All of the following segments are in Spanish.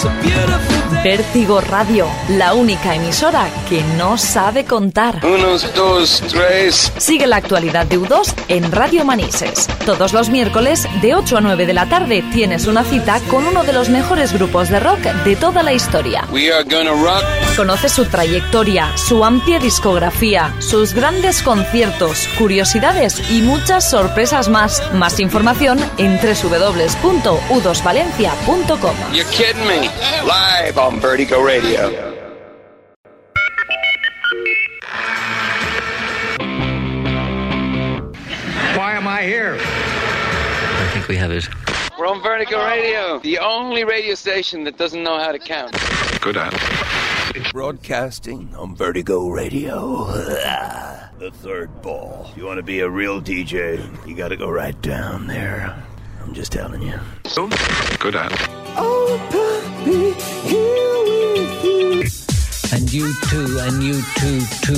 Vértigo Radio, la única emisora que no sabe contar. 1, 2, 3. Sigue la actualidad de U2 en Radio Manises. Todos los miércoles, de 8 a 9 de la tarde, tienes una cita con uno de los mejores grupos de rock de toda la historia. We are gonna rock. Conoce su trayectoria, su amplia discografía, sus grandes conciertos, curiosidades y muchas sorpresas más. Más información en www.u2valencia.com. You're kidding me. Live on Vertigo Radio. Why am I here? I think we have it. We're on Vertigo Radio, the only radio station that doesn't know how to count. Good at. Broadcasting on Vertigo Radio. The third ball. You want to be a real DJ, you got to go right down there. I'm just telling you. Good at. Oh, puppy, here with you. And you too.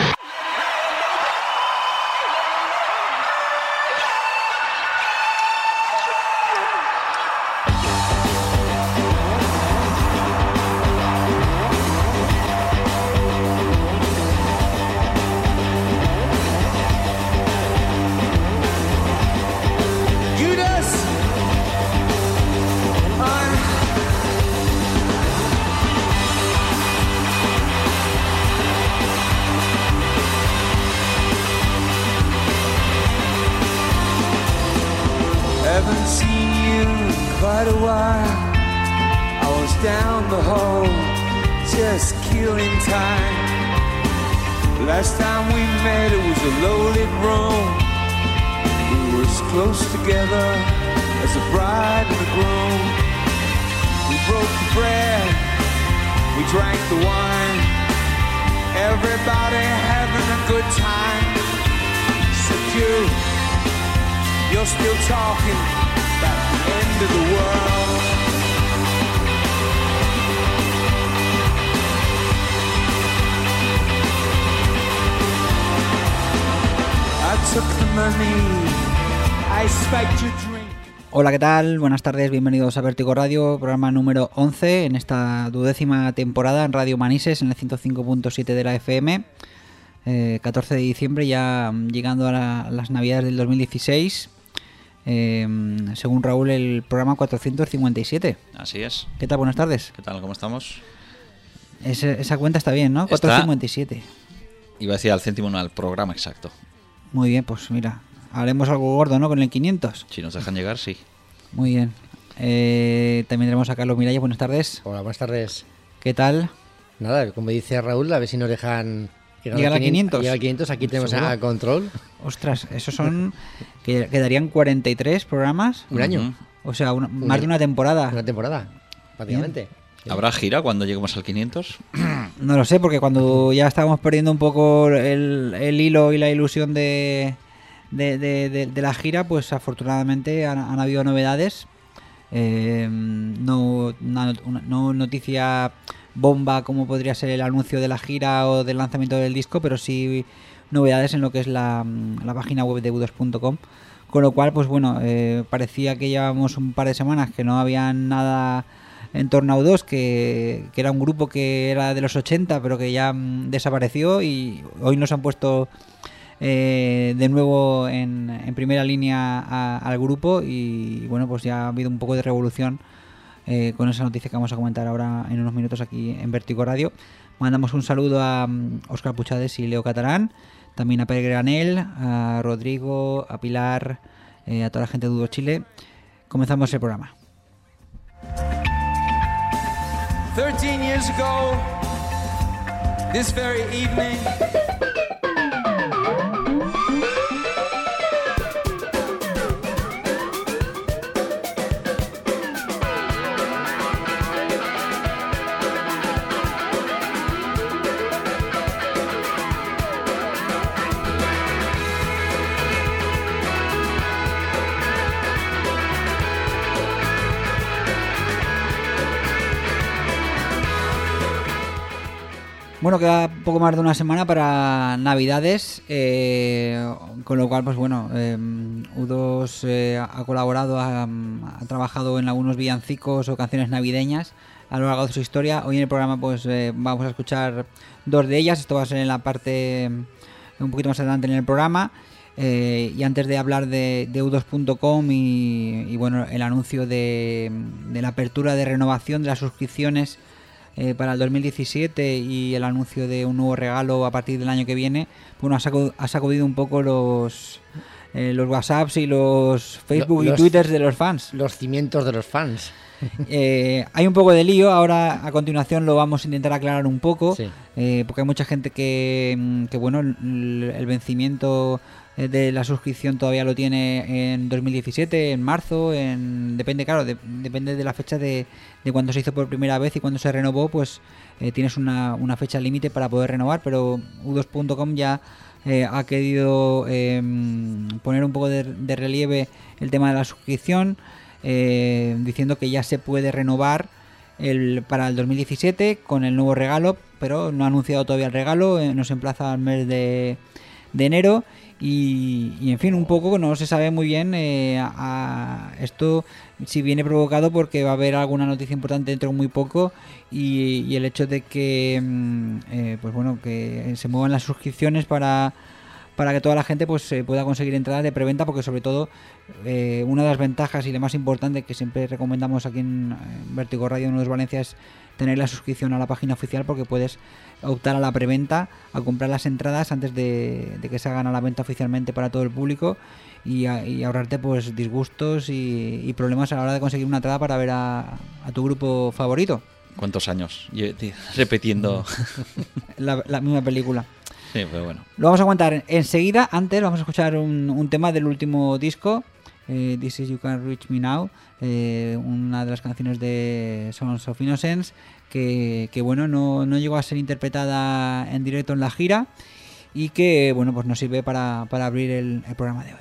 Hola, ¿qué tal? Buenas tardes, bienvenidos a Vértigo Radio, programa número 11 en esta 12ª temporada en Radio Manises, en el 105.7 de la FM. 14 de diciembre, ya llegando a las Navidades del 2016. Según Raúl, el programa 457. Así es. ¿Qué tal? Buenas tardes. ¿Qué tal? ¿Cómo estamos? Esa cuenta está bien, ¿no? 457. Iba a decir al céntimo, no al programa exacto. Muy bien, pues mira, haremos algo gordo, ¿no? Con el 500. Si nos dejan llegar, sí. Muy bien. También tenemos a Carlos Miralles. Buenas tardes. Hola, buenas tardes. ¿Qué tal? Nada, como dice Raúl, a ver si nos dejan llegar a 500. Llegar a 500, aquí tenemos a Control. Ostras, esos son... quedarían 43 programas. Un año. O sea, más de una temporada. Una temporada, prácticamente. Sí. ¿Habrá gira cuando lleguemos al 500? No lo sé, porque cuando ya estábamos perdiendo un poco el hilo y la ilusión de la gira, pues afortunadamente han habido novedades. No noticia bomba como podría ser el anuncio de la gira o del lanzamiento del disco, pero sí novedades en lo que es la página web de u2.com, con lo cual, pues bueno, parecía que llevábamos un par de semanas que no había nada en torno a U2, que era un grupo que era de los 80 pero que ya desapareció, y hoy nos han puesto de nuevo en primera línea al grupo, y bueno, pues ya ha habido un poco de revolución con esa noticia que vamos a comentar ahora en unos minutos aquí en Vértigo Radio. Mandamos un saludo a Óscar Puchades y Leo Catalán, también a Pere Granel, a Rodrigo, a Pilar, a toda la gente de U2 Chile. Comenzamos el programa. 13 years ago, this very evening, Bueno, queda poco más de una semana para Navidades, con lo cual, pues bueno, U2 ha colaborado, ha trabajado en algunos villancicos o canciones navideñas a lo largo de su historia. Hoy en el programa pues vamos a escuchar 2 de ellas. Esto va a ser en la parte un poquito más adelante en el programa. Y antes de hablar de U2.com y bueno, el anuncio de la apertura de renovación de las suscripciones para el 2017 y el anuncio de un nuevo regalo a partir del año que viene, bueno, ha sacudido un poco los WhatsApps y los Facebook y Twitters de los fans. Los cimientos de los fans. Hay un poco de lío, ahora a continuación lo vamos a intentar aclarar un poco, Sí. Porque hay mucha gente que bueno, el vencimiento de la suscripción todavía lo tiene en 2017, en marzo, depende, claro, depende de la fecha de cuando se hizo por primera vez y cuando se renovó, pues tienes una fecha límite para poder renovar, pero U2.com ya ha querido poner un poco de relieve el tema de la suscripción, diciendo que ya se puede renovar para el 2017 con el nuevo regalo, pero no ha anunciado todavía el regalo, nos emplaza al mes de enero y en fin, un poco no se sabe muy bien esto si viene provocado porque va a haber alguna noticia importante dentro de muy poco y el hecho de que pues bueno, que se muevan las suscripciones para que toda la gente pues pueda conseguir entradas de preventa, porque sobre todo una de las ventajas y la más importante que siempre recomendamos aquí en Vértigo Radio en Valencia es tener la suscripción a la página oficial, porque puedes optar a la preventa, a comprar las entradas antes de que se hagan a la venta oficialmente para todo el público y ahorrarte pues disgustos y problemas a la hora de conseguir una entrada para ver a tu grupo favorito. ¿Cuántos años repitiendo la misma película? Sí, pero bueno. Lo vamos a aguantar enseguida. Antes vamos a escuchar un tema del último disco, This Is You Can Reach Me Now, una de las canciones de Songs of Innocence que bueno, no llegó a ser interpretada en directo en la gira y que bueno, pues nos sirve para abrir el programa de hoy.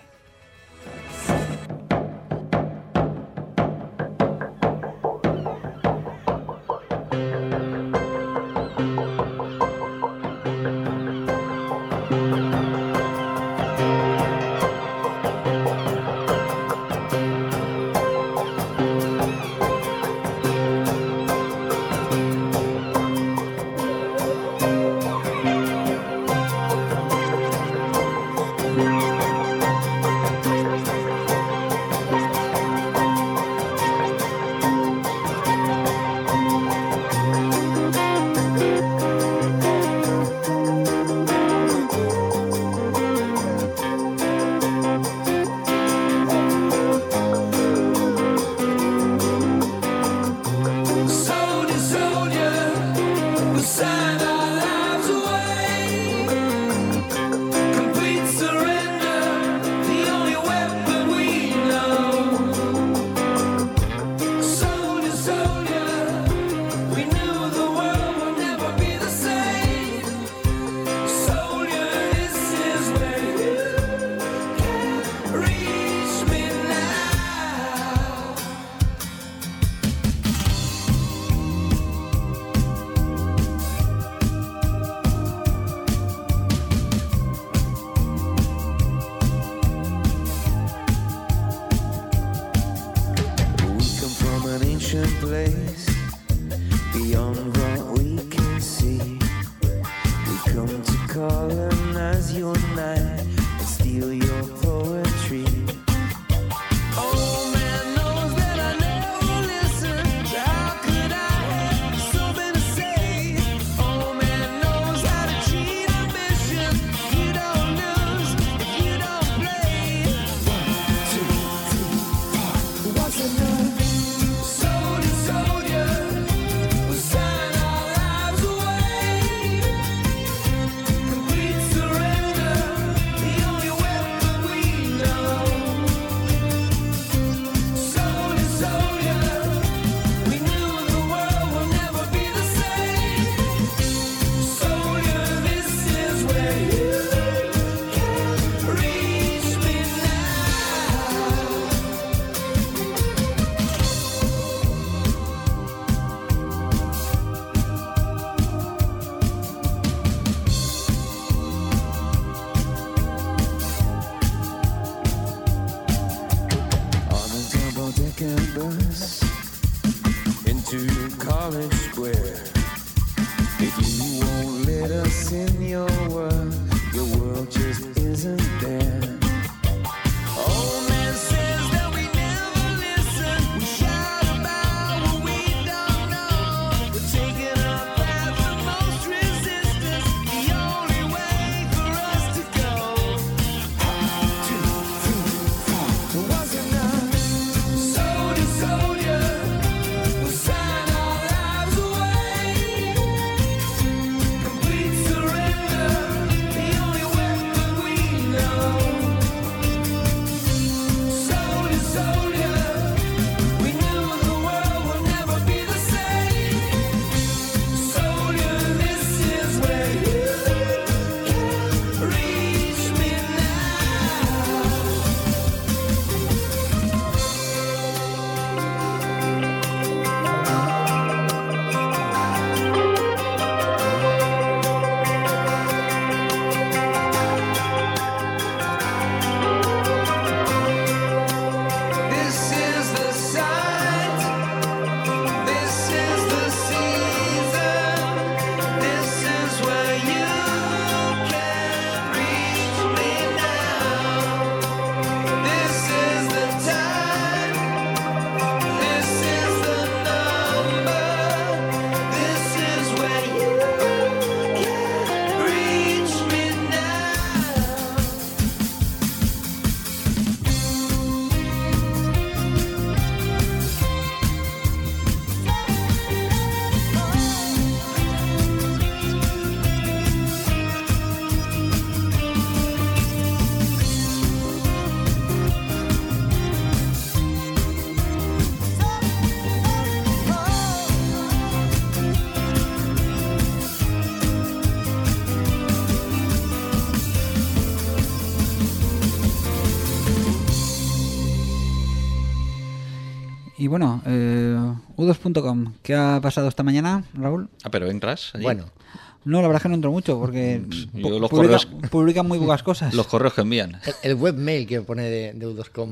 College Square. If you won't let us in your world just isn't there. Old man says that we never listen. We shout about what we don't know. We're taking our path of most resistance, the only way for us to go. 1, 2, 3, 4. It wasn't enough. Soldier, soldier, we'll sign our lives away. Complete surrender, the only weapon we know. Soldier, soldier, we knew the world would never be the same. Soldier, this is where you can reach me now. This is the sight, this is the season, this is where you can reach me now. This is the time, this is the number, this is where you can reach me now. Y bueno, u2.com, ¿qué ha pasado esta mañana, Raúl? Ah, pero entras allí. Bueno, No, la verdad es que no entro mucho porque Yo los publican muy pocas cosas. Los correos que envían. el webmail que pone de U2.com.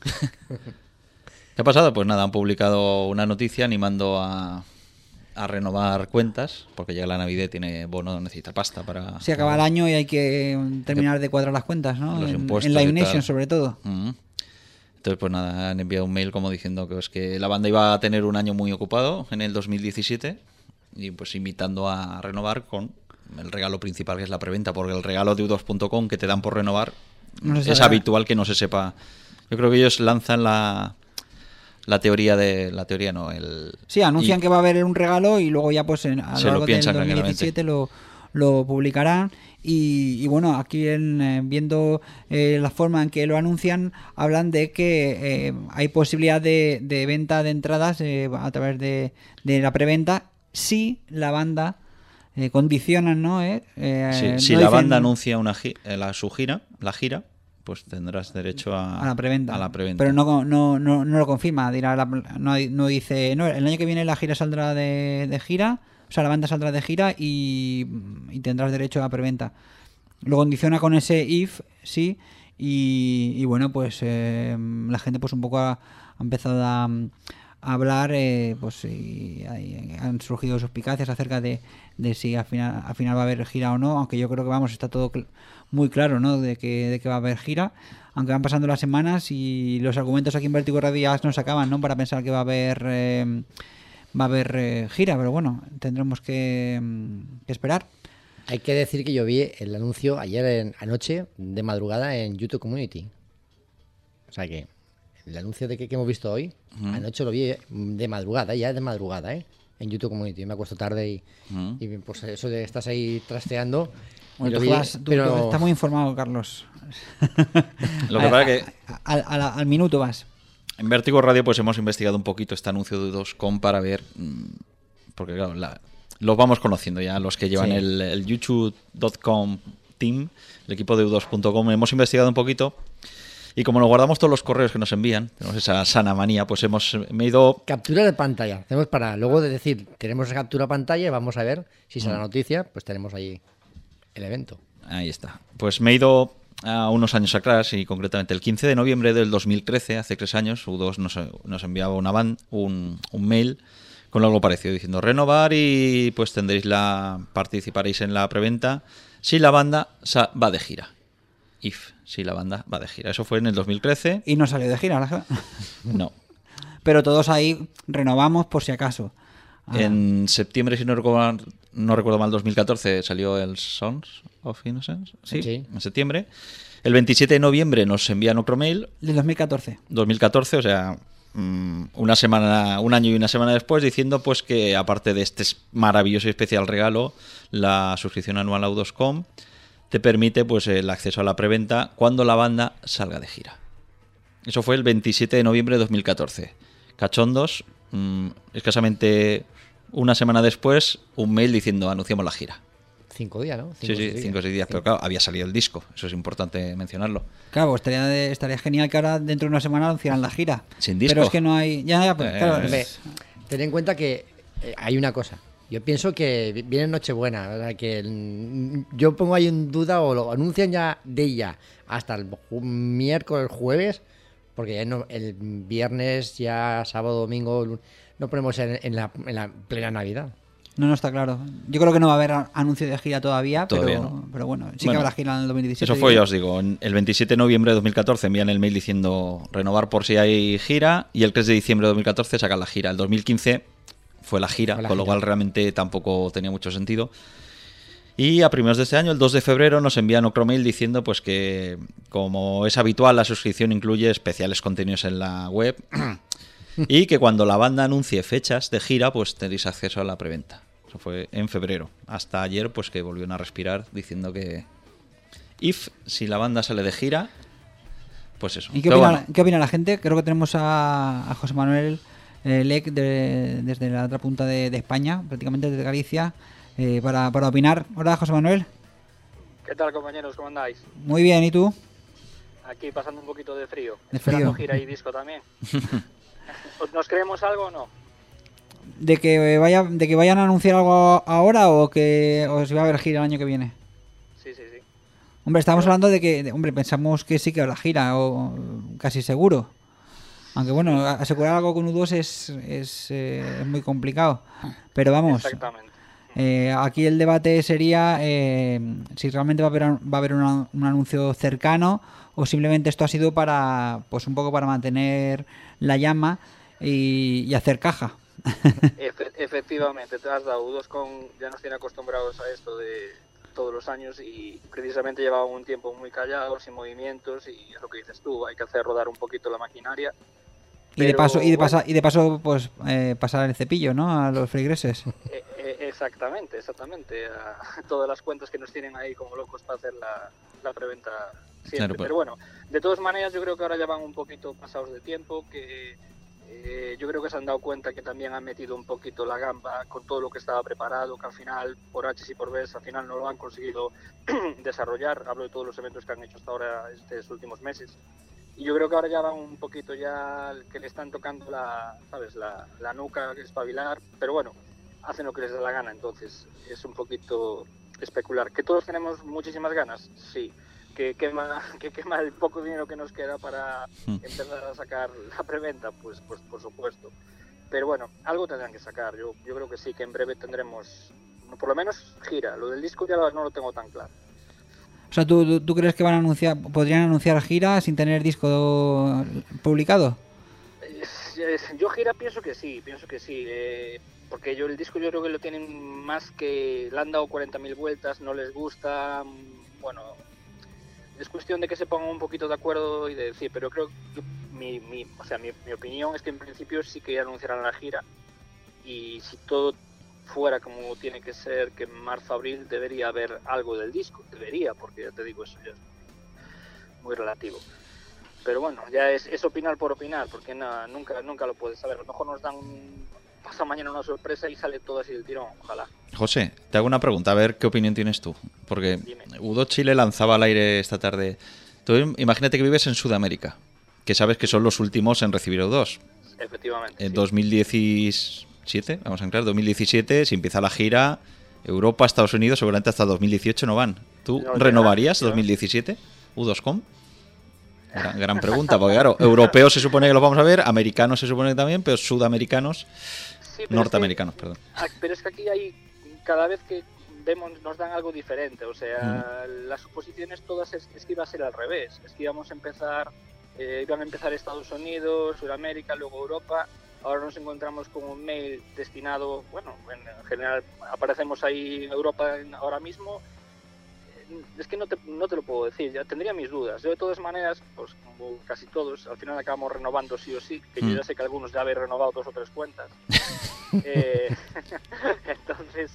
¿Qué ha pasado? Pues nada, han publicado una noticia animando a renovar cuentas, porque llega la Navidad y tiene bono, necesita pasta para... Se acaba el año y hay que terminar de cuadrar las cuentas, ¿no? Los impuestos En Live y tal. Nation, sobre todo. Entonces, pues nada, han enviado un mail como diciendo que es que la banda iba a tener un año muy ocupado en el 2017 y pues invitando a renovar con el regalo principal, que es la preventa, porque el regalo de U2.com que te dan por renovar No se es sabe. habitual que no se sepa. Yo creo que ellos lanzan la teoría de... La teoría no, el... Sí, anuncian y- que va a haber un regalo y luego ya pues a Se lo lo largo del piensan 2017 lo publicarán. Y bueno, aquí viendo la forma en que lo anuncian, hablan de que hay posibilidad de venta de entradas a través de la preventa si la banda condicionan, ¿no? si No la dicen banda anuncia su gira, la gira, pues tendrás derecho a la preventa. a la preventa. Pero no lo confirma. Dirá no dice, no, el año que viene la gira saldrá de gira, o sea, la banda saldrá de gira y tendrás derecho a preventa. Lo condiciona con ese if, sí, y bueno, pues la gente pues un poco ha empezado a hablar, pues y han surgido suspicacias acerca de si al final va a haber gira o no, aunque yo creo que vamos, está todo muy claro, ¿no? de que va a haber gira, aunque van pasando las semanas y los argumentos aquí en Vértigo Radio ya no se acaban, ¿no? Para pensar que va a haber gira, pero bueno, tendremos que esperar. Hay que decir que yo vi el anuncio anoche de madrugada en YouTube Community. O sea que el anuncio que hemos visto hoy, anoche lo vi de madrugada, en YouTube Community. Me acuesto tarde y pues eso de estás ahí trasteando. Bueno, y lo vi, tú estás muy informado, Carlos. Lo que pasa es que al minuto vas. en Vértigo Radio pues hemos investigado un poquito este anuncio de U2.com para ver, porque claro, los vamos conociendo ya, los que llevan Sí. el YouTube.com team, el equipo de U2.com, hemos investigado un poquito y como nos guardamos todos los correos que nos envían, tenemos esa sana manía, pues me he ido... Captura de pantalla. Hacemos para luego de decir, tenemos esa captura de pantalla y vamos a ver si sale la noticia, pues tenemos ahí el evento. Ahí está. Pues me he ido a unos años atrás y concretamente el 15 de noviembre del 2013, hace 3 años, U2 nos enviaba un mail con algo parecido, diciendo renovar y pues participaréis en la preventa si la banda va de gira. Si la banda va de gira. Eso fue en el 2013. Y no salió de gira, ¿verdad? No. Pero todos ahí renovamos por si acaso. En septiembre, si no recuerdo mal, 2014 salió el Sons of Innocence. Sí, en septiembre. El 27 de noviembre nos envían otro mail. Del 2014. 2014, o sea, una semana, un año y una semana después, diciendo pues que aparte de este maravilloso y especial regalo, la suscripción anual a U2Com te permite pues el acceso a la preventa cuando la banda salga de gira. Eso fue el 27 de noviembre de 2014. Cachondos, escasamente una semana después, un mail diciendo anunciamos la gira. 5 días, ¿no? 5 o 6 días, pero claro, había salido el disco, eso es importante mencionarlo. Claro, pues estaría genial que ahora dentro de una semana anunciaran la gira. Sin disco. Pero es que no hay... claro, ten en cuenta que hay una cosa. Yo pienso que viene Nochebuena, ¿verdad? Que yo pongo ahí en duda o lo anuncian ya hasta el miércoles, jueves, porque ya no, el viernes, ya sábado, domingo, no ponemos en la plena Navidad. No está claro. Yo creo que no va a haber anuncio de gira todavía no. Pero bueno, sí que habrá gira en el 2017. Eso fue, ya os digo, el 27 de noviembre de 2014 envían el mail diciendo renovar por si hay gira, y el 3 de diciembre de 2014 sacan la gira. El 2015 fue la gira, con lo cual realmente tampoco tenía mucho sentido. Y a primeros de este año, el 2 de febrero, nos envían otro mail diciendo pues que, como es habitual, la suscripción incluye especiales contenidos en la web y que cuando la banda anuncie fechas de gira, pues tenéis acceso a la preventa. Eso fue en febrero. Hasta ayer, pues que volvieron a respirar diciendo que si la banda sale de gira, pues eso. ¿Y qué opina la gente? Creo que tenemos a José Manuel Lec desde la otra punta de España, prácticamente desde Galicia, para opinar. Hola, José Manuel. ¿Qué tal, compañeros? ¿Cómo andáis? Muy bien, ¿y tú? Aquí pasando un poquito de frío. De Esperando frío. gira y disco también. ¿Nos creemos algo o no? ¿De que vayan a anunciar algo ahora o si va a haber gira el año que viene? Sí. Hombre, estamos hablando de que... pensamos que sí que habrá gira, o casi seguro. Aunque bueno, asegurar algo con U2 es muy complicado. Pero vamos... Exactamente. Aquí el debate sería si realmente va a haber un anuncio cercano o simplemente esto ha sido para, pues un poco para mantener la llama y hacer caja. Efectivamente, te has dado. U2Com ya nos tiene acostumbrados a esto de todos los años y precisamente llevaba un tiempo muy callado, sin movimientos, y es lo que dices tú, hay que hacer rodar un poquito la maquinaria. Y de paso pues pasar el cepillo, ¿no? A los feligreses. Exactamente. A todas las cuentas que nos tienen ahí como locos para hacer la preventa siempre. Claro, pero bueno, de todas maneras yo creo que ahora ya van un poquito pasados de tiempo, que yo creo que se han dado cuenta que también han metido un poquito la gamba con todo lo que estaba preparado, que al final, por H y por B, al final no lo han conseguido desarrollar. Hablo de todos los eventos que han hecho hasta ahora estos últimos meses. Y yo creo que ahora ya van un poquito ya que le están tocando la nuca, espabilar, pero bueno, hacen lo que les da la gana, entonces es un poquito especular. ¿Que todos tenemos muchísimas ganas? Sí. ¿Que quema el poco dinero que nos queda para empezar a sacar la preventa? Pues por supuesto. Pero bueno, algo tendrán que sacar. Yo creo que sí, que en breve tendremos, por lo menos, gira. Lo del disco ya no lo tengo tan claro. O sea, ¿tú crees que podrían anunciar gira sin tener disco publicado? Yo gira pienso que sí. Porque el disco yo creo que lo tienen más que... Le han dado 40.000 vueltas, no les gusta... Bueno, es cuestión de que se pongan un poquito de acuerdo y de decir, pero creo que mi opinión es que en principio sí que anunciarán la gira, y si todo fuera como tiene que ser, que en marzo-abril debería haber algo del disco, porque ya te digo, eso ya es muy relativo. Pero bueno, ya es opinar por opinar, porque nunca lo puedes saber. A lo mejor nos dan pasa mañana una sorpresa y sale todo así del tirón, ojalá. José, te hago una pregunta, a ver qué opinión tienes tú, porque U2 Chile lanzaba al aire esta tarde. Tú imagínate que vives en Sudamérica, que sabes que son los últimos en recibir U2. Efectivamente. En 2017, vamos a entrar, 2017, si empieza la gira, Europa, Estados Unidos, seguramente hasta 2018 no van. ¿Tú renovarías 2017 U2Com? Gran pregunta, porque claro, europeos se supone que los vamos a ver, americanos se supone que también, pero sudamericanos Sí, pero norteamericanos, perdón. Pero es que aquí hay, cada vez que vemos, nos dan algo diferente. O sea, las suposiciones todas es que iba a ser al revés. Es que íbamos a empezar, iban a empezar Estados Unidos, Sudamérica, luego Europa. Ahora nos encontramos con un mail destinado, bueno, en general aparecemos ahí en Europa ahora mismo. Es que no te lo puedo decir, ya tendría mis dudas. Yo de todas maneras, pues como casi todos, al final acabamos renovando sí o sí, que yo ya sé que algunos ya habéis renovado 2 o 3 cuentas. Entonces,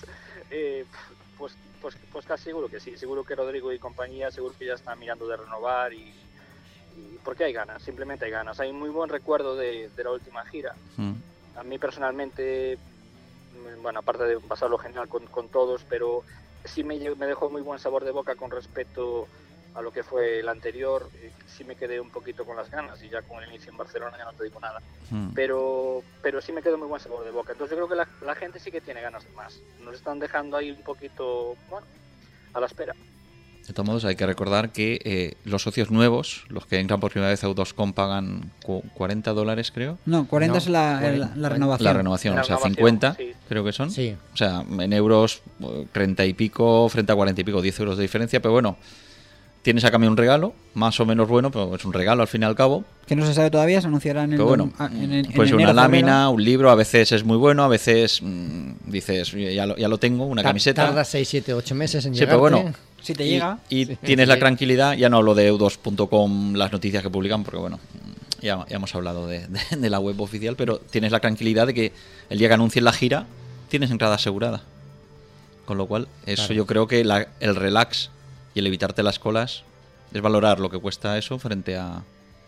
pues casi seguro que sí, seguro que Rodrigo y compañía seguro que ya están mirando de renovar y porque hay ganas, simplemente hay ganas. Hay muy buen recuerdo de la última gira. A mí personalmente, bueno, aparte de pasarlo genial con todos, pero sí me dejó muy buen sabor de boca con respecto a lo que fue el anterior. Sí me quedé un poquito con las ganas y ya con el inicio en Barcelona ya no te digo nada. Pero sí me quedó muy buen sabor de boca. Entonces yo creo que la gente sí que tiene ganas de más. Nos están dejando ahí un poquito, bueno, a la espera. De todos modos, hay que recordar que los socios nuevos, los que entran por primera vez a U2.com, pagan $40, creo. No, 40 es la renovación. La renovación, o sea, 50 sí. Creo que son. Sí. O sea, en euros, 30 y pico, frente a 40 y pico, 10 euros de diferencia. Pero bueno, tienes a cambio un regalo, más o menos bueno, pero es un regalo al fin y al cabo. Que no se sabe todavía, se anunciará en el... Pero bueno, puede ser una lámina, un libro, a veces es muy bueno, a veces dices, ya lo tengo, una camiseta. Tarda 6, 7, 8 meses en sí, llegarte. pero bueno, si te llega. Y tienes la tranquilidad, ya no hablo de U2.com, las noticias que publican, porque bueno, ya hemos hablado de la web oficial, pero tienes la tranquilidad de que el día que anuncien la gira, tienes entrada asegurada. Con lo cual, eso claro. Yo creo que el relax y el evitarte las colas es valorar lo que cuesta eso frente a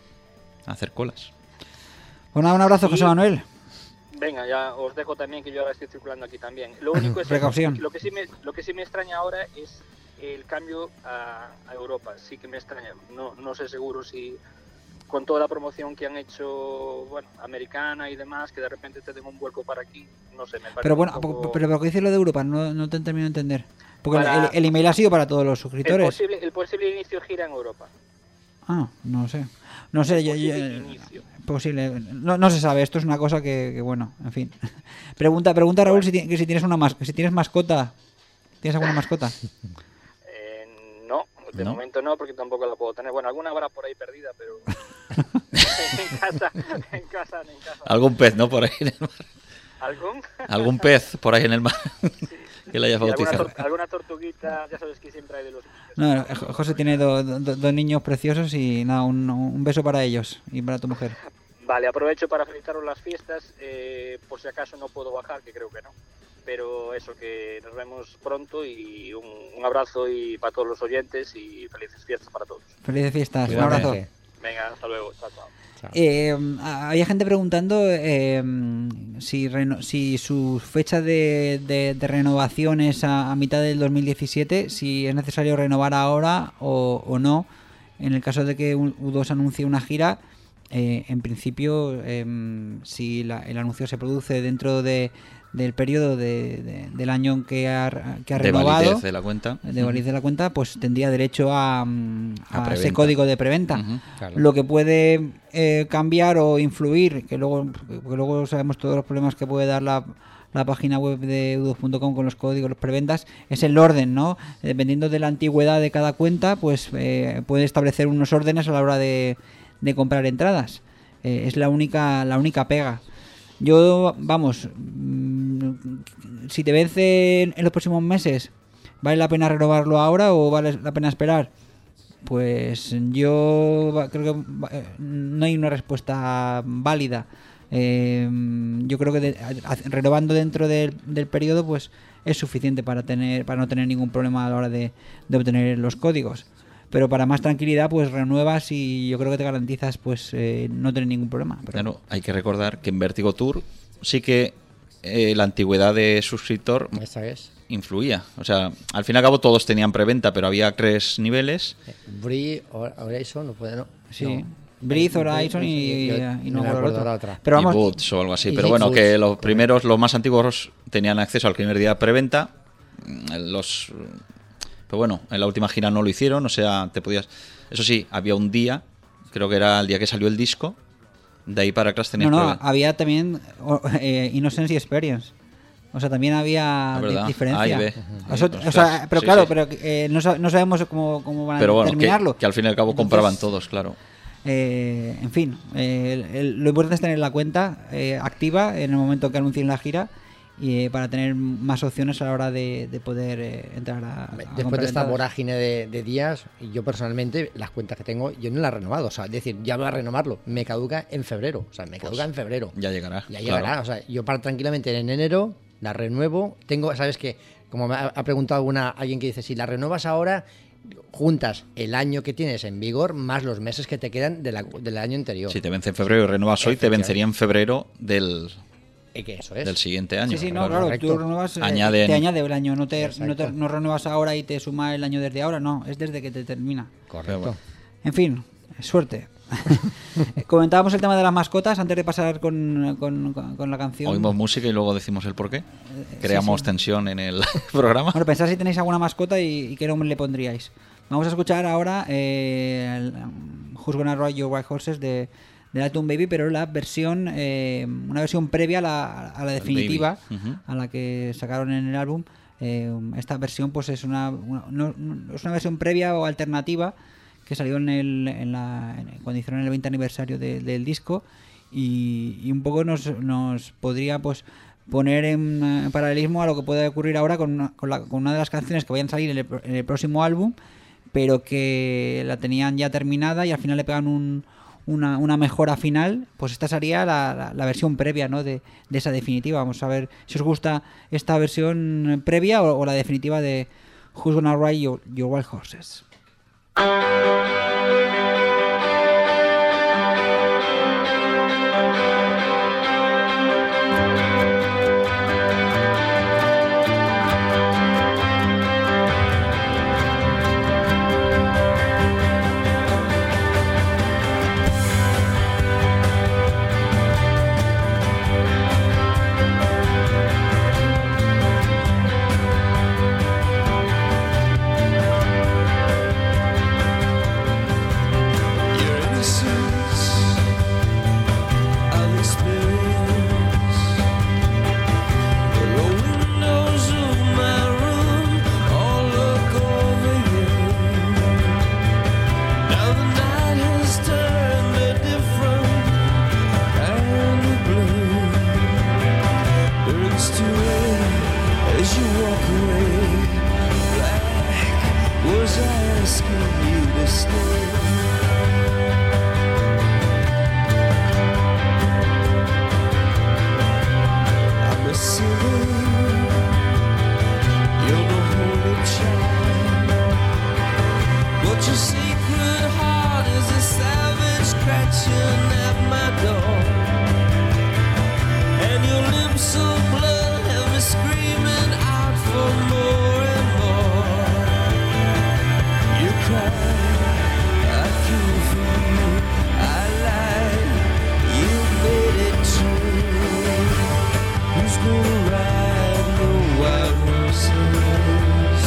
hacer colas. Bueno, un abrazo, José Manuel. Venga, ya os dejo también, que yo ahora estoy circulando aquí también. Lo único es lo que sí me extraña ahora es el cambio a Europa. Sí que me extraña. No sé seguro si con toda la promoción que han hecho, bueno, americana y demás, que de repente te den un vuelco para aquí, no sé, me parece. Pero bueno, pero ¿por qué dices lo de Europa? No te termino de entender. Porque el email ha sido para todos los suscriptores. El posible inicio de gira en Europa. Ah, no sé. No sé, posible. No se sabe, esto es una cosa que bueno, en fin. Pregunta Raúl si tienes si tienes mascota. ¿Tienes alguna mascota? No, de momento no, porque tampoco la puedo tener. Bueno, alguna habrá por ahí perdida, pero en casa. Algún pez, ¿no? Por ahí en el mar. ¿Algún pez por ahí en el mar? Sí. Que la hayas bautizado. Alguna tortuguita, ya sabes que siempre hay de los niños. No, José tiene dos niños preciosos y nada, un beso para ellos y para tu mujer. Vale, aprovecho para felicitaros las fiestas, por si acaso no puedo bajar, que creo que no. Pero eso, que nos vemos pronto y un abrazo y para todos los oyentes y felices fiestas para todos. Felices fiestas, un abrazo. Venga, hasta luego, chao. Había gente preguntando si su fecha de renovación es a mitad del 2017, si es necesario renovar ahora o no. En el caso de que U2 anuncie una gira, en principio, si el anuncio se produce dentro del periodo del año en que ha renovado, de validez de la cuenta, pues tendría derecho a ese código de preventa. Claro. Lo que puede cambiar o influir, que luego sabemos todos los problemas que puede dar la página web de U2.com con los códigos, los preventas, es el orden, ¿no? Dependiendo de la antigüedad de cada cuenta, pues puede establecer unos órdenes a la hora de comprar entradas. Es la única pega. Yo, vamos, si te vence en los próximos meses, ¿vale la pena renovarlo ahora o vale la pena esperar? Pues yo creo que no hay una respuesta válida. Yo creo que renovando dentro del periodo pues es suficiente para no tener ningún problema a la hora de obtener los códigos. Pero para más tranquilidad, pues renuevas y yo creo que te garantizas pues no tener ningún problema. Pero... Claro, hay que recordar que en Vertigo Tour sí que la antigüedad de suscriptor influía. O sea, al fin y al cabo todos tenían preventa, pero había 3 niveles. Breeze, Horizon, no puede, ¿no? Sí. No. Breeze, Horizon y no recuerdo la otra. Pero vamos, y Boots o algo así. Pero bueno, que los primeros, los más antiguos tenían acceso al primer día de preventa. Pero bueno, en la última gira no lo hicieron, o sea, te podías... Eso sí, había un día, creo que era el día que salió el disco, De ahí para atrás tenéis No, prueba. había también Innocence y Experience. O sea, también había ¿verdad? diferencia. A y B. Eso, Ostras, o sea, pero sí, claro, sí. pero no sabemos cómo van Pero a bueno, terminarlo. que al fin y al cabo Entonces, compraban todos, claro. En fin, lo importante es tener la cuenta activa en el momento que anuncien la gira y para tener más opciones a la hora de poder entrar a Después comprar de esta entradas. vorágine de días, yo personalmente, las cuentas que tengo, yo no las he renovado. O sea, es decir, ya voy a renovarlo. Me caduca en febrero. O sea, me caduca en febrero. Ya llegará. Ya llegará. claro. O sea, yo para tranquilamente en enero la renuevo. Tengo, ¿sabes qué? Como me ha preguntado alguien que dice, si la renuevas ahora, juntas el año que tienes en vigor más los meses que te quedan del año anterior. Si te vence en febrero y renuevas hoy, te vencería en febrero del Que eso es. del siguiente año. Sí, no, claro, correcto. tú renuevas, Añaden- te añade el año, Exacto. no renuevas ahora y te suma el año desde ahora, no, es desde que te termina. Correcto. En fin, suerte. Comentábamos el tema de las mascotas antes de pasar con la canción. Oímos música y luego decimos el porqué. Creamos sí. tensión en el programa. Bueno, pensad si tenéis alguna mascota y qué nombre le pondríais. Vamos a escuchar ahora Who's Gonna Ride Your White Horses de Altoon Baby, pero la versión, una versión previa a la definitiva, Baby. Ujú. a la que sacaron en el álbum. Esta versión pues es una versión previa o alternativa que salió cuando hicieron el 20 aniversario del disco y un poco nos podría pues poner en paralelismo a lo que puede ocurrir ahora con una de las canciones que vayan a salir en el próximo álbum, pero que la tenían ya terminada y al final le pegan una mejora final. Pues esta sería la versión previa, ¿no? de esa definitiva. Vamos a ver si os gusta esta versión previa o la definitiva de Who's Gonna Ride Your Wild Horses. Your innocence of experience. The windows of my room all look over you. Now the night has turned a different kind of blue. Burns to red as you walk away. Black was I asking you to stay? I'm a sinner, you're the holy child. But your secret heart is a savage scratching at my door. And your lips of blood have me screaming out for more and more. You cry, I kill for you, I lied, you made it true. Who's gonna ride your wild horses?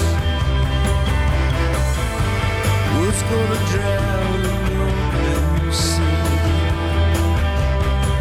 Who's gonna drown your blue sea?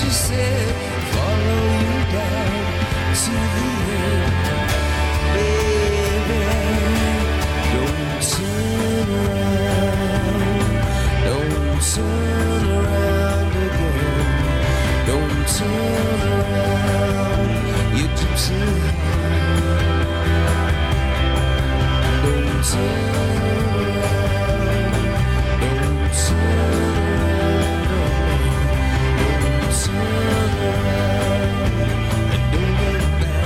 she said, follow you down to the end. Baby, don't turn around. Don't turn around again. Don't turn around. You gypsy. Don't turn around. Don't turn around. Don't turn around. And don't look back.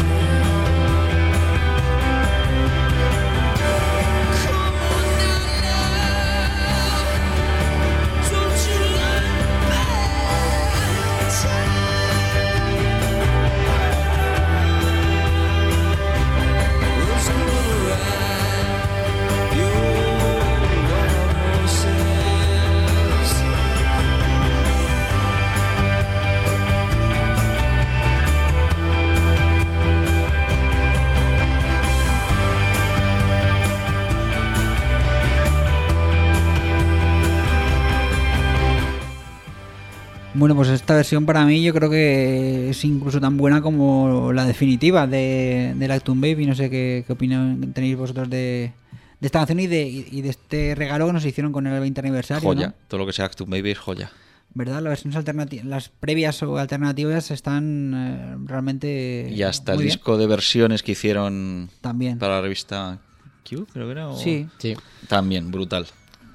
Come on now, love. Don't you look back. Let's go ride your wild horses. Bueno, pues esta versión para mí yo creo que es incluso tan buena como la definitiva de Actum Baby. No sé qué opinión tenéis vosotros de esta canción y de este regalo que nos hicieron con el 20 aniversario. Joya. ¿no? Todo lo que sea Actum Baby es joya. ¿Verdad? Las versiones alternativas, las previas o alternativas están realmente Y hasta el muy bien. disco de versiones que hicieron También. para la revista Q, creo que era. ¿o? Sí. También, brutal.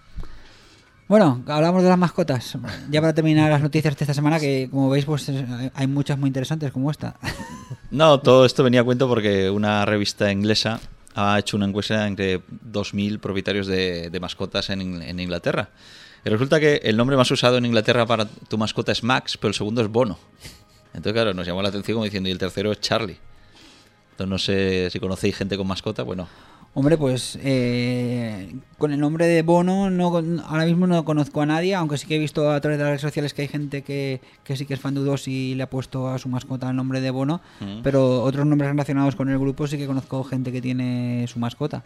Bueno, hablamos de las mascotas. Ya para terminar las noticias de esta semana, que como veis, pues hay muchas muy interesantes como esta. No, todo esto venía a cuento porque una revista inglesa ha hecho una encuesta entre 2.000 propietarios de mascotas en Inglaterra. Y resulta que el nombre más usado en Inglaterra para tu mascota es Max, pero el segundo es Bono. Entonces, claro, nos llamó la atención como diciendo, y el tercero es Charlie. Entonces, no sé si conocéis gente con mascota, bueno. Hombre, pues con el nombre de Bono ahora mismo no conozco a nadie, aunque sí que he visto a través de las redes sociales que hay gente que sí que es fan de U2 y le ha puesto a su mascota el nombre de Bono, pero otros nombres relacionados con el grupo sí que conozco gente que tiene su mascota.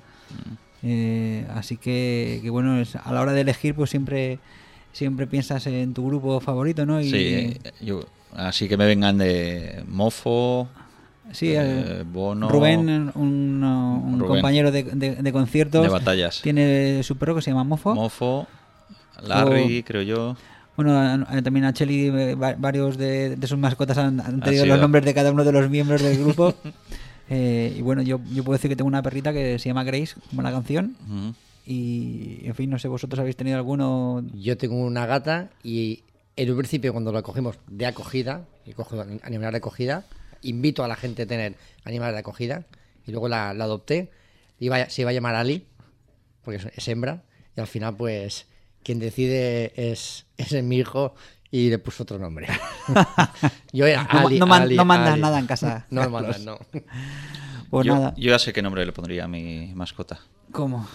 Así que bueno, a la hora de elegir pues siempre piensas en tu grupo favorito, ¿no? Y, Sí, así que me vengan de Mofo... Sí, Bono, Rubén, un Rubén, compañero de conciertos, de batallas. Tiene su perro que se llama Mofo. Larry, creo yo. Bueno, también a Cheli varios de sus mascotas han tenido Así los es. nombres de cada uno de los miembros del grupo. Y bueno, yo puedo decir que tengo una perrita que se llama Grace, como la canción. Ujú. Y en fin, no sé, ¿vosotros habéis tenido alguno? Yo tengo una gata y en un principio cuando la cogimos de acogida, y cojo animales de acogida, invito a la gente a tener animales de acogida y luego la adopté. Se iba a llamar Ali, porque es hembra, y al final pues quien decide es mi hijo y le puso otro nombre. Yo era Ali, no Ali, mandas Ali. nada en casa. No Carlos. mandas, no. Pues nada. Yo ya sé qué nombre le pondría a mi mascota. ¿Cómo?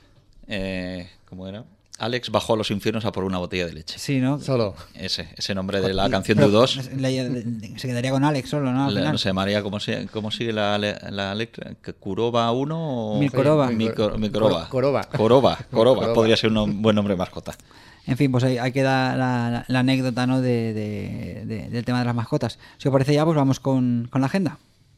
¿Cómo era? Alex bajó a los infiernos a por una botella de leche. Sí, ¿no? Solo. Ese nombre de la canción de Pero U2. se quedaría con Alex solo, ¿no? Al final. No sé, María, ¿cómo sigue la letra? ¿Kuroba 1 o...? Milkorova. Milkorova. Koroba. Koroba. Podría ser un buen nombre de mascota. En fin, pues ahí queda la anécdota, ¿no? del tema de las mascotas. Si os parece ya, pues vamos con la agenda.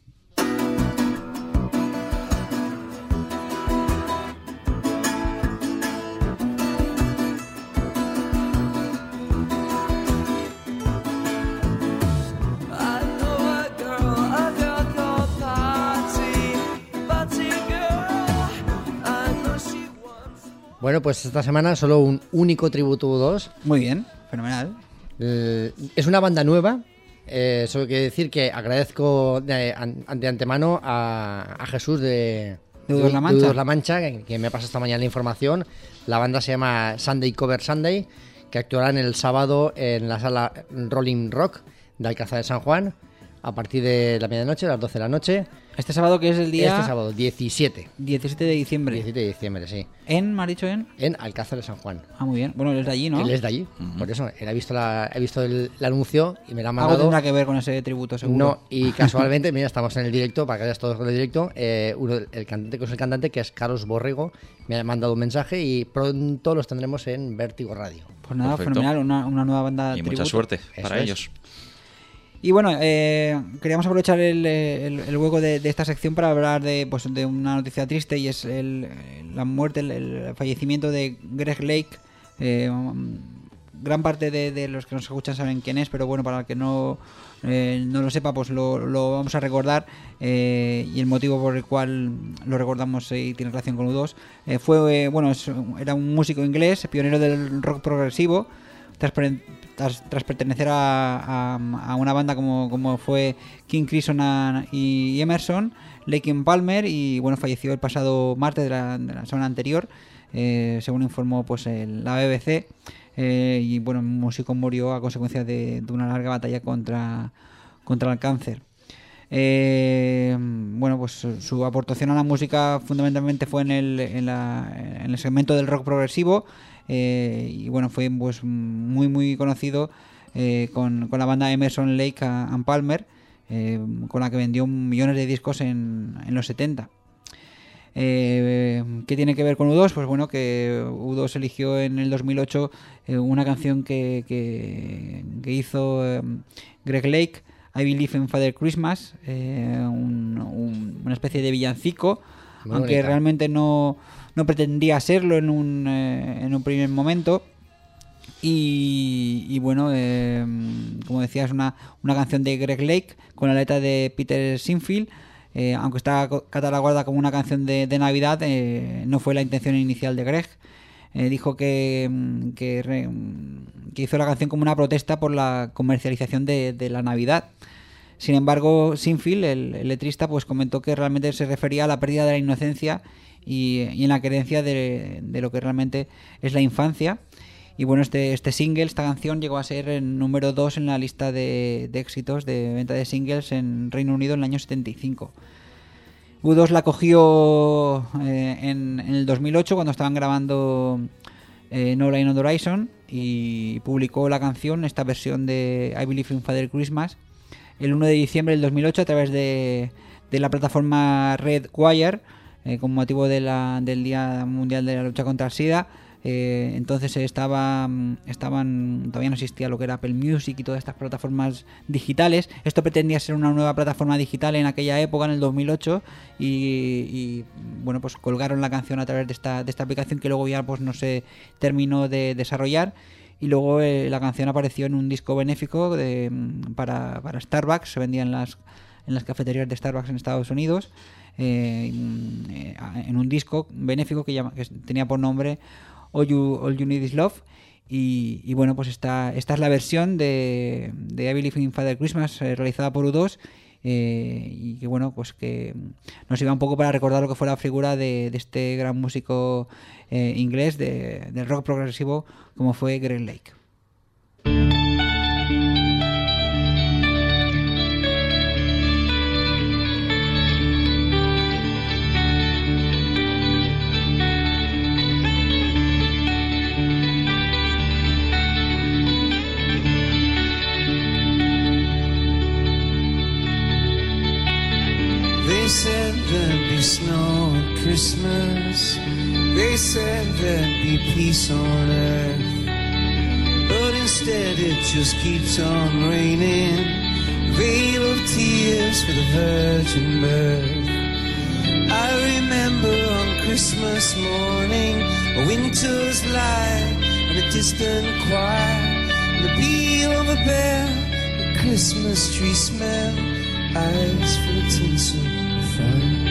Bueno, pues esta semana solo un único tributo U2. Muy bien, fenomenal. Es una banda nueva. Solo quiero decir que agradezco de antemano a Jesús de U2 La Mancha. U2 La Mancha, que me ha pasado esta mañana la información. La banda se llama Sunday Cover Sunday, que actuarán el sábado en la sala Rolling Rock de Alcázar de San Juan a partir de la medianoche, a las 12 de la noche. Este sábado, que es el día... Este sábado, 17. 17 de diciembre. 17 de diciembre, sí. ¿Me has dicho en? En Alcázar de San Juan. Ah, muy bien. Bueno, él es de allí, ¿no? Él es de allí. Por eso, él he visto el anuncio y me lo ha Algo mandado. tendrá que ver con ese tributo, seguro. No, y casualmente, mira, estamos en el directo, para que veas todo con el directo. El cantante, que es Carlos Borrego, me ha mandado un mensaje y pronto los tendremos en Vértigo Radio. Pues nada, Perfecto. fenomenal, una nueva banda Y tributo. mucha suerte Eso para es. ellos. Y bueno, queríamos aprovechar el hueco de esta sección para hablar de una noticia triste, y es la muerte, el fallecimiento de Greg Lake. Gran parte de los que nos escuchan saben quién es, pero bueno, para el que no lo sepa, pues lo vamos a recordar, y el motivo por el cual lo recordamos y tiene relación con U2 era un músico inglés, pionero del rock progresivo, tras pertenecer a una banda como fue King Crimson y Emerson, Lake y Palmer, y bueno, falleció el pasado martes de la semana anterior, según informó pues la BBC. Y bueno, el músico murió a consecuencia de una larga batalla contra el cáncer. Bueno, pues su aportación a la música fundamentalmente fue en el segmento del rock progresivo, y bueno, fue pues muy conocido con la banda Emerson, Lake and Palmer, con la que vendió millones de discos en los 70. ¿Qué tiene que ver con U2? Pues bueno, que U2 eligió en el 2008 una canción que hizo Greg Lake, I Believe in Father Christmas, una especie de villancico, muy aunque bonita. Realmente no pretendía serlo en un primer momento. Y bueno, como decía, es una canción de Greg Lake con la letra de Peter Sinfield. Aunque está catalogada como una canción de Navidad, no fue la intención inicial de Greg. Dijo que hizo la canción como una protesta por la comercialización de la Navidad. Sin embargo, Sinfield, el letrista, pues comentó que realmente se refería a la pérdida de la inocencia y en la creencia de lo que realmente es la infancia. Y bueno, este single, esta canción, llegó a ser el número 2 en la lista de éxitos de venta de singles en Reino Unido en el año 75. U2 la cogió en el 2008 cuando estaban grabando No Line on the Horizon, y publicó la canción, esta versión de I Believe in Father Christmas, el 1 de diciembre del 2008 a través de la plataforma Red Wire, con motivo del Día Mundial de la Lucha contra el SIDA. Entonces estaban todavía no existía lo que era Apple Music y todas estas plataformas digitales. Esto pretendía ser una nueva plataforma digital en aquella época, en el 2008, y bueno, pues colgaron la canción a través de esta aplicación, que luego ya pues no se terminó de desarrollar. Y luego la canción apareció en un disco benéfico para Starbucks. Se vendía en las cafeterías de Starbucks en Estados Unidos, en un disco benéfico que tenía por nombre All You Need Is Love. Y bueno, pues esta es la versión de I Believe in Father Christmas, realizada por U2, y que bueno, pues que nos iba un poco para recordar lo que fue la figura de este gran músico inglés del rock progresivo como fue Greg Lake. They said there'd be snow at Christmas. They said there'd be peace on earth. But instead it just keeps on raining. Veil of tears for the virgin birth. I remember on Christmas morning a winter's light and a distant choir, and the peal of a bell, the Christmas tree smell, eyes full of tinsel and fire.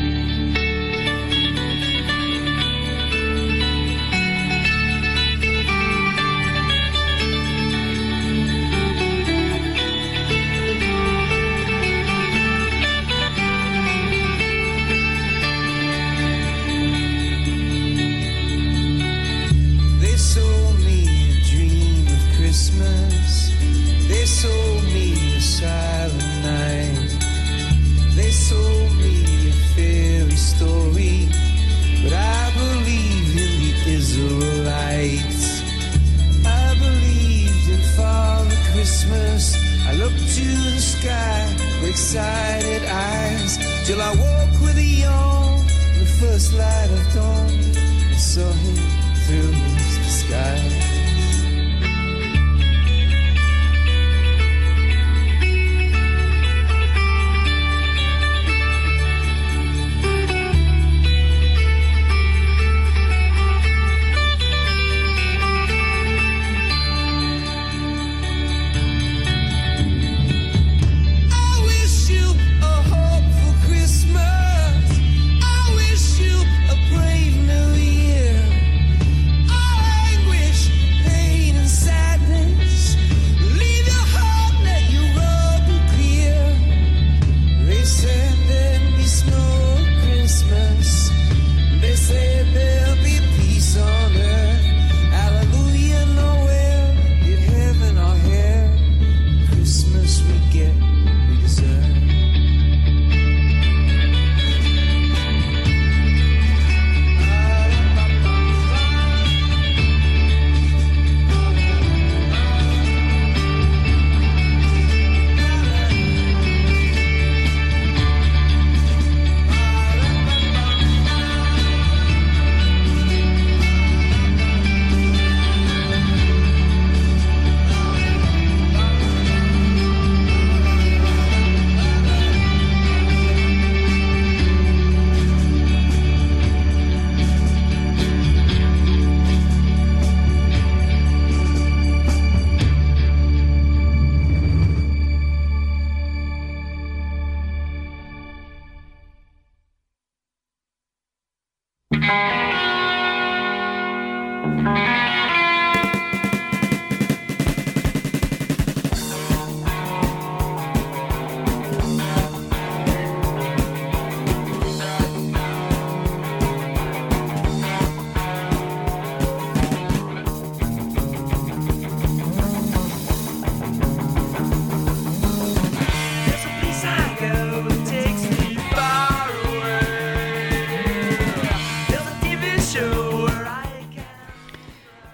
They sold me a dream of Christmas. They sold me a silent night. They sold me a fairy story, but I believed in the Israelites. I believed in Father Christmas. I looked to the sky with excited eyes, till I woke with a yawn in the first light of dawn and saw him through his disguise.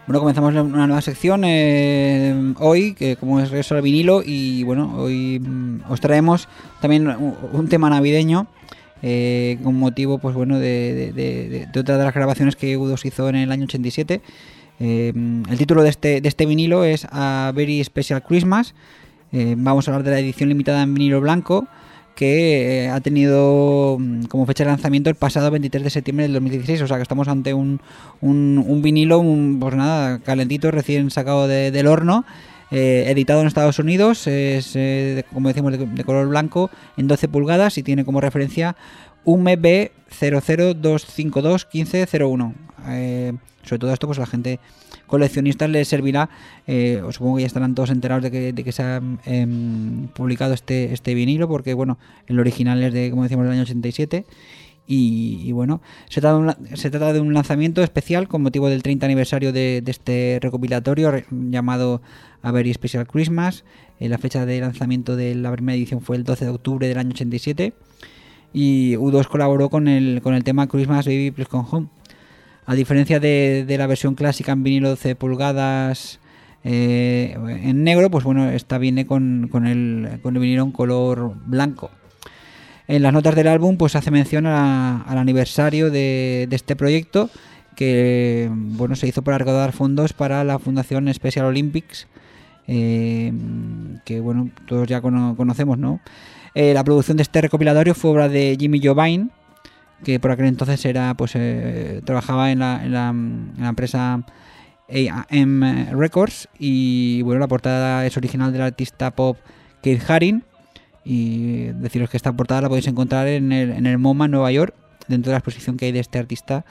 Bueno, comenzamos una nueva sección hoy, que como es regreso al vinilo, y bueno, hoy os traemos también un tema navideño con motivo, pues bueno, de otra de las grabaciones que U2 hizo en el año 87. El título de este vinilo es A Very Special Christmas. Vamos a hablar de la edición limitada en vinilo blanco, que ha tenido como fecha de lanzamiento el pasado 23 de septiembre del 2016, o sea que estamos ante un vinilo, pues nada, calentito, recién sacado del horno, editado en Estados Unidos, es como decimos de color blanco, en 12 pulgadas y tiene como referencia UMB 002521501. Sobre todo esto, pues a la gente coleccionista les servirá, os supongo que ya estarán todos enterados de que se ha publicado este vinilo, porque bueno, el original es de, como decíamos, del año 87 y bueno, se trata de un lanzamiento especial con motivo del 30 aniversario de este recopilatorio llamado A Very Special Christmas. La fecha de lanzamiento de la primera edición fue el 12 de octubre del año 87 y U2 colaboró con el tema Christmas Baby Please Come Home. A diferencia de la versión clásica en vinilo 12 pulgadas en negro, pues bueno, esta viene con el vinilo en color blanco. En las notas del álbum pues hace mención al aniversario de este proyecto, que bueno, se hizo para recaudar fondos para la Fundación Special Olympics, que bueno, todos ya conocemos, ¿no? La producción de este recopilatorio fue obra de Jimmy Jovine, que por aquel entonces era pues trabajaba en la empresa A&M Records, y bueno, la portada es original del artista pop Keith Haring, y deciros que esta portada la podéis encontrar en el MoMA en Nueva York, dentro de la exposición que hay de este artista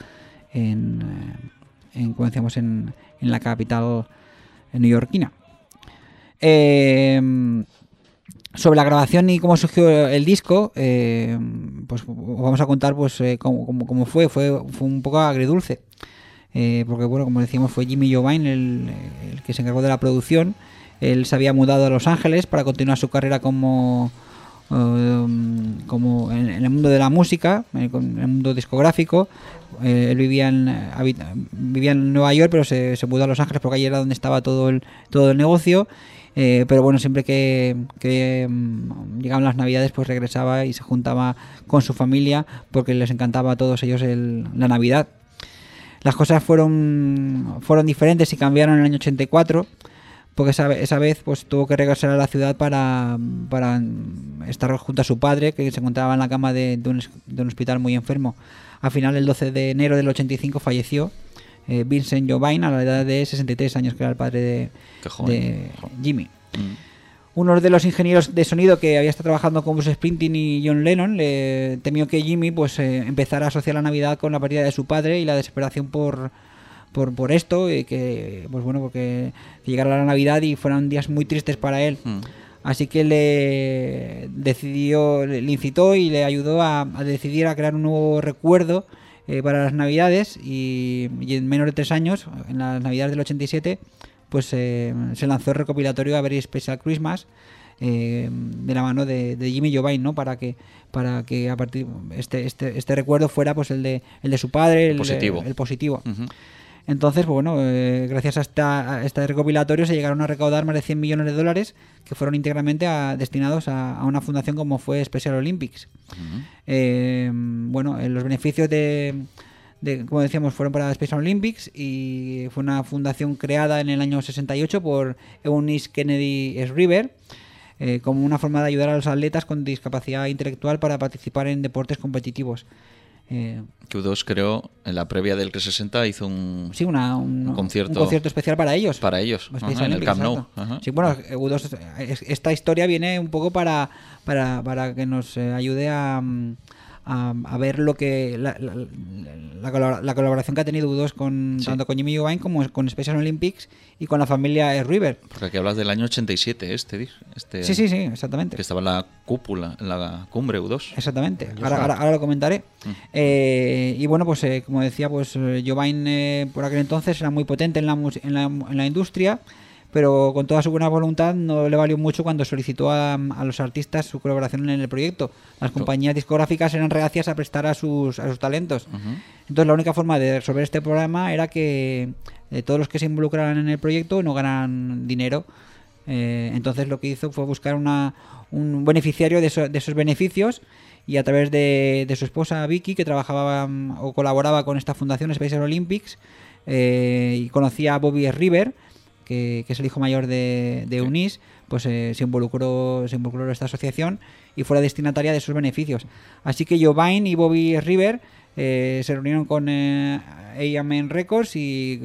como decíamos, en la capital neoyorquina. Sobre la grabación y cómo surgió el disco, pues vamos a contar pues cómo fue un poco agridulce, porque bueno, como decíamos, fue Jimmy Jovine el que se encargó de la producción. Él se había mudado a Los Ángeles para continuar su carrera como en el mundo de la música, en el mundo discográfico. Él vivía en Nueva York, pero se mudó a Los Ángeles porque allí era donde estaba todo el negocio. Pero bueno, siempre que llegaban las Navidades, pues regresaba y se juntaba con su familia, porque les encantaba a todos ellos la Navidad. Las cosas fueron diferentes y cambiaron en el año 84, porque esa vez pues tuvo que regresar a la ciudad para estar junto a su padre, que se encontraba en la cama de un hospital muy enfermo. Al final, el 12 de enero del 85 falleció Vincent Jovine a la edad de 63 años, que era el padre de Jimmy. Uno de los ingenieros de sonido que había estado trabajando con Bruce Springsteen y John Lennon le temió que Jimmy pues empezara a asociar la Navidad con la pérdida de su padre y la desesperación por esto, y que pues bueno, porque llegara la Navidad y fueran días muy tristes para él. Así que le incitó y le ayudó a decidir a crear un nuevo recuerdo para las Navidades, y en menos de 3 años, en las Navidades del 87, pues se lanzó el recopilatorio A Very Special Christmas, de la mano de Jimmy Jovine, ¿no? Para que a partir este recuerdo fuera pues el de su padre, el positivo. Uh-huh. Entonces, pues bueno, gracias a este recopilatorio se llegaron a recaudar más de $100 millones, que fueron íntegramente destinados a una fundación como fue Special Olympics. Uh-huh. Bueno, los beneficios como decíamos, fueron para Special Olympics, y fue una fundación creada en el año 68 por Eunice Kennedy Shriver, como una forma de ayudar a los atletas con discapacidad intelectual para participar en deportes competitivos. U2 creó en la previa del 360, hizo un concierto especial para ellos. En el Camp Nou. Sí, bueno, U2, esta historia viene un poco para que nos ayude a ver lo que la colaboración que ha tenido U2 tanto con Jimmy Jovine como con Special Olympics y con la familia River. Porque aquí hablas del año 87, Sí, exactamente. Que estaba en la cúpula, en la cumbre U2. Exactamente. Ahora lo comentaré. Y bueno, pues como decía, pues Jovine por aquel entonces era muy potente en la industria, pero con toda su buena voluntad no le valió mucho cuando solicitó a los artistas su colaboración en el proyecto. Las compañías discográficas eran reacias a prestar a sus talentos. Entonces la única forma de resolver este problema era que todos los que se involucraran en el proyecto no ganaran dinero. Entonces lo que hizo fue buscar un beneficiario de esos beneficios, y a través de su esposa Vicky, que trabajaba o colaboraba con esta fundación Special Olympics, y conocía a Bobby River, que es el hijo mayor de Eunice, pues se involucró en esta asociación y fue la destinataria de esos beneficios. Así que Joe Vine y Bobby River se reunieron con A&M Records y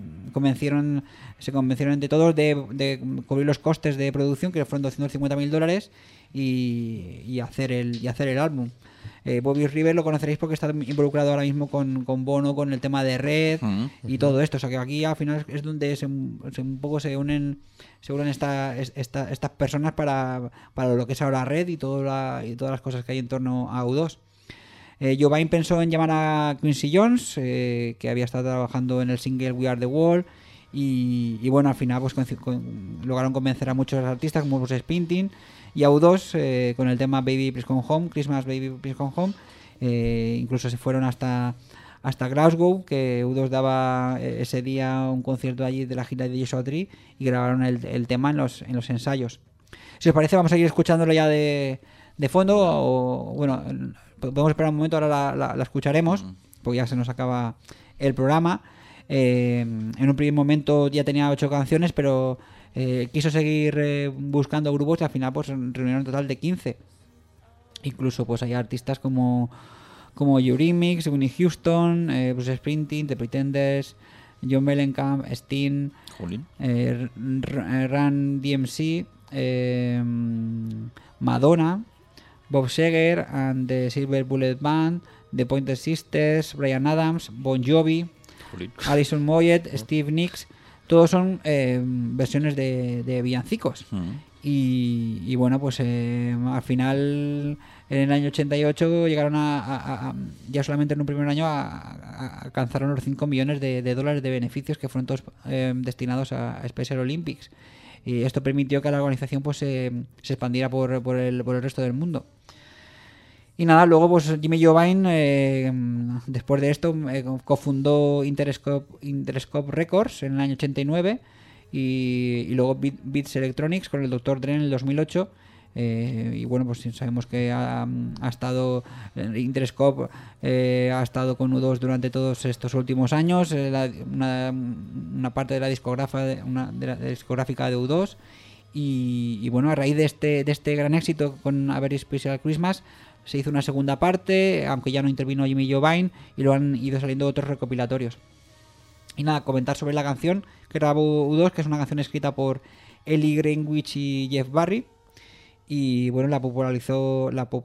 se convencieron entre todos de cubrir los costes de producción, que fueron $250,000, y hacer el álbum. Bobby River lo conoceréis porque está involucrado ahora mismo con Bono, con el tema de Red y todo esto. O sea que aquí al final es donde un poco se unen estas personas para lo que es ahora Red y todas las cosas que hay en torno a U2. Joe Vine pensó en llamar a Quincy Jones, que había estado trabajando en el single We Are The World, y bueno, al final pues lograron convencer a muchos artistas como Bruce Springsteen y a U2 con el tema Baby Please Come Home, Christmas Baby Please Come Home. Incluso se fueron hasta Glasgow, que U2 daba ese día un concierto allí de la gira de Joshua Tree, y grabaron el tema en los ensayos. Si os parece, vamos a ir escuchándolo ya de fondo, o bueno, podemos esperar un momento, ahora la escucharemos, porque ya se nos acaba el programa. En un primer momento ya tenía 8 canciones, pero quiso seguir buscando grupos, y al final pues reunieron un total de 15. Incluso pues hay artistas como Eurythmics, Whitney Houston, Bruce Springsteen, The Pretenders, John Mellencamp, Sting, Run DMC, Madonna, Bob Seger and the Silver Bullet Band, The Pointer Sisters, Bryan Adams, Bon Jovi, Alison Moyet, Steve Nicks. Todos son versiones de villancicos. Y bueno, pues al final, en el año 88 llegaron ya solamente en un primer año alcanzaron los $5 millones de dólares de beneficios, que fueron todos destinados a Special Olympics. Y esto permitió que la organización pues se expandiera por el resto del mundo. Y nada, luego pues Jimmy Iovine, después de esto, cofundó Interscope Records en el año 89, y luego Beats Electronics con el Dr. Dre en el 2008. Y bueno, pues sabemos que ha estado Interscope, ha estado con U2 durante todos estos últimos años, una parte de la discográfica de U2. Y bueno, a raíz de este gran éxito con A Very Special Christmas, se hizo una segunda parte, aunque ya no intervino Jimmy Iovine, y lo han ido saliendo otros recopilatorios. Y nada, comentar sobre la canción que grabó U2, que es una canción escrita por Ellie Greenwich y Jeff Barry. Y bueno, la popularizó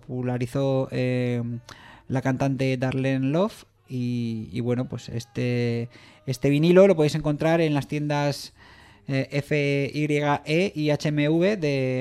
la cantante Darlene Love. Y bueno, pues este vinilo lo podéis encontrar en las tiendas FYE y HMV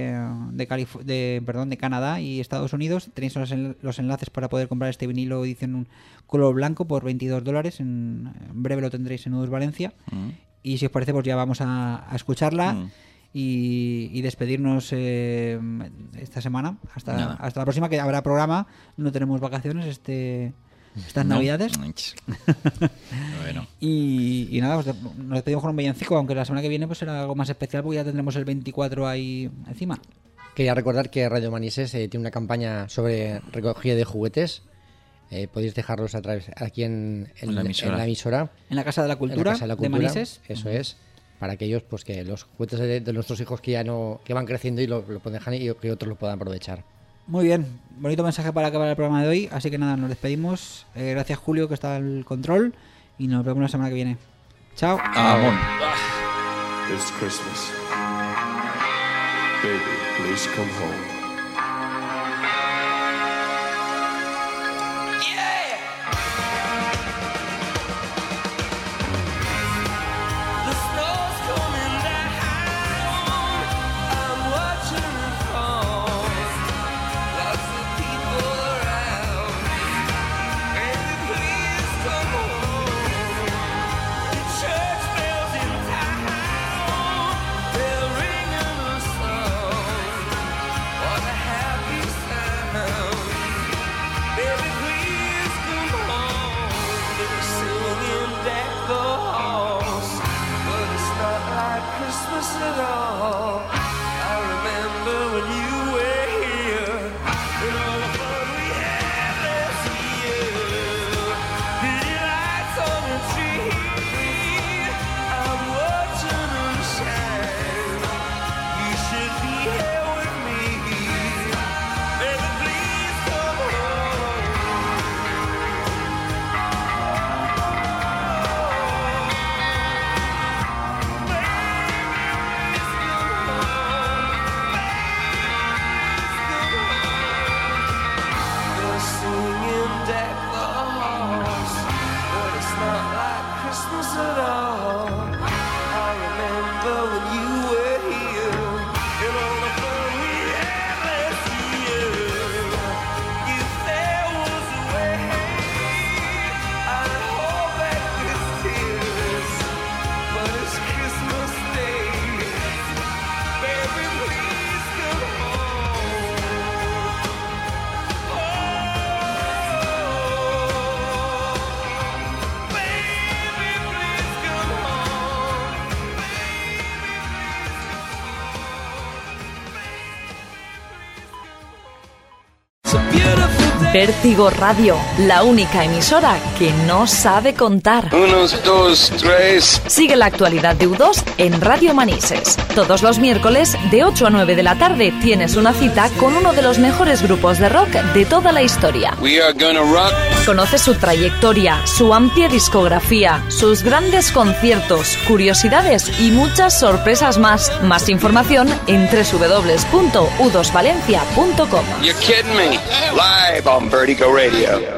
de Canadá y Estados Unidos. Tenéis los enlaces para poder comprar este vinilo edición color blanco por $22. En breve lo tendréis en U2 Valencia. Y si os parece, pues ya vamos a escucharla y despedirnos esta semana hasta la próxima, que habrá programa. No tenemos vacaciones estas navidades. Bueno. Y nada, pues nos despedimos con un villancico, aunque la semana que viene pues será algo más especial, porque ya tendremos el 24 ahí encima. Quería recordar que Radio Manises tiene una campaña sobre recogida de juguetes. Podéis dejarlos a través aquí en la emisora. En la Casa de la Cultura, de Manises. Eso es. Para aquellos pues que los juguetes de nuestros hijos que van creciendo y lo pueden dejar, y que otros lo puedan aprovechar. Muy bien, bonito mensaje para acabar el programa de hoy, así que nada, nos despedimos. Gracias, Julio, que está al control, y nos vemos la semana que viene. Chao. It's Christmas. Baby, please come home. Vértigo Radio, la única emisora que no sabe contar. 1, 2, 3. Sigue la actualidad de U2 en Radio Manises. Todos los miércoles de 8 a 9 de la tarde tienes una cita con uno de los mejores grupos de rock de toda la historia. We are gonna rock. Conoce su trayectoria, su amplia discografía, sus grandes conciertos, curiosidades y muchas sorpresas más. Más información en www.u2valencia.com. You're kidding me. Live on Vertigo Radio.